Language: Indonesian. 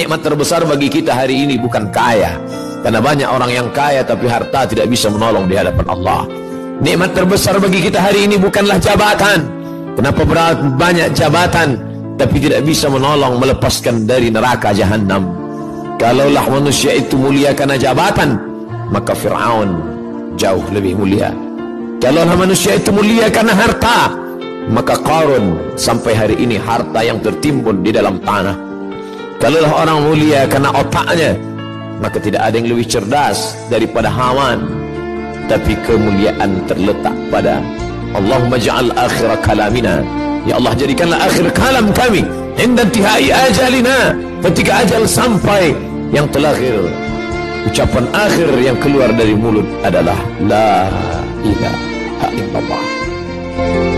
Nikmat terbesar bagi kita hari ini bukan kaya, karena banyak orang yang kaya tapi harta tidak bisa menolong di hadapan Allah. Nikmat terbesar bagi kita hari ini bukanlah jabatan. Kenapa banyak jabatan tapi tidak bisa menolong melepaskan dari neraka jahanam? Kalaulah manusia itu mulia karena jabatan, maka Fir'aun jauh lebih mulia. Kalaulah manusia itu mulia karena harta, maka Qarun sampai hari ini harta yang tertimbun di dalam tanah. Kalaulah orang mulia karena otaknya, maka tidak ada yang lebih cerdas daripada Haman. Tapi kemuliaan terletak pada Allahumma ja'al akhir kalamina, ya Allah jadikanlah akhir kalam kami inda intihai ajalina, ketika ajal sampai, yang terakhir ucapan akhir yang keluar dari mulut adalah la ilaha illallah.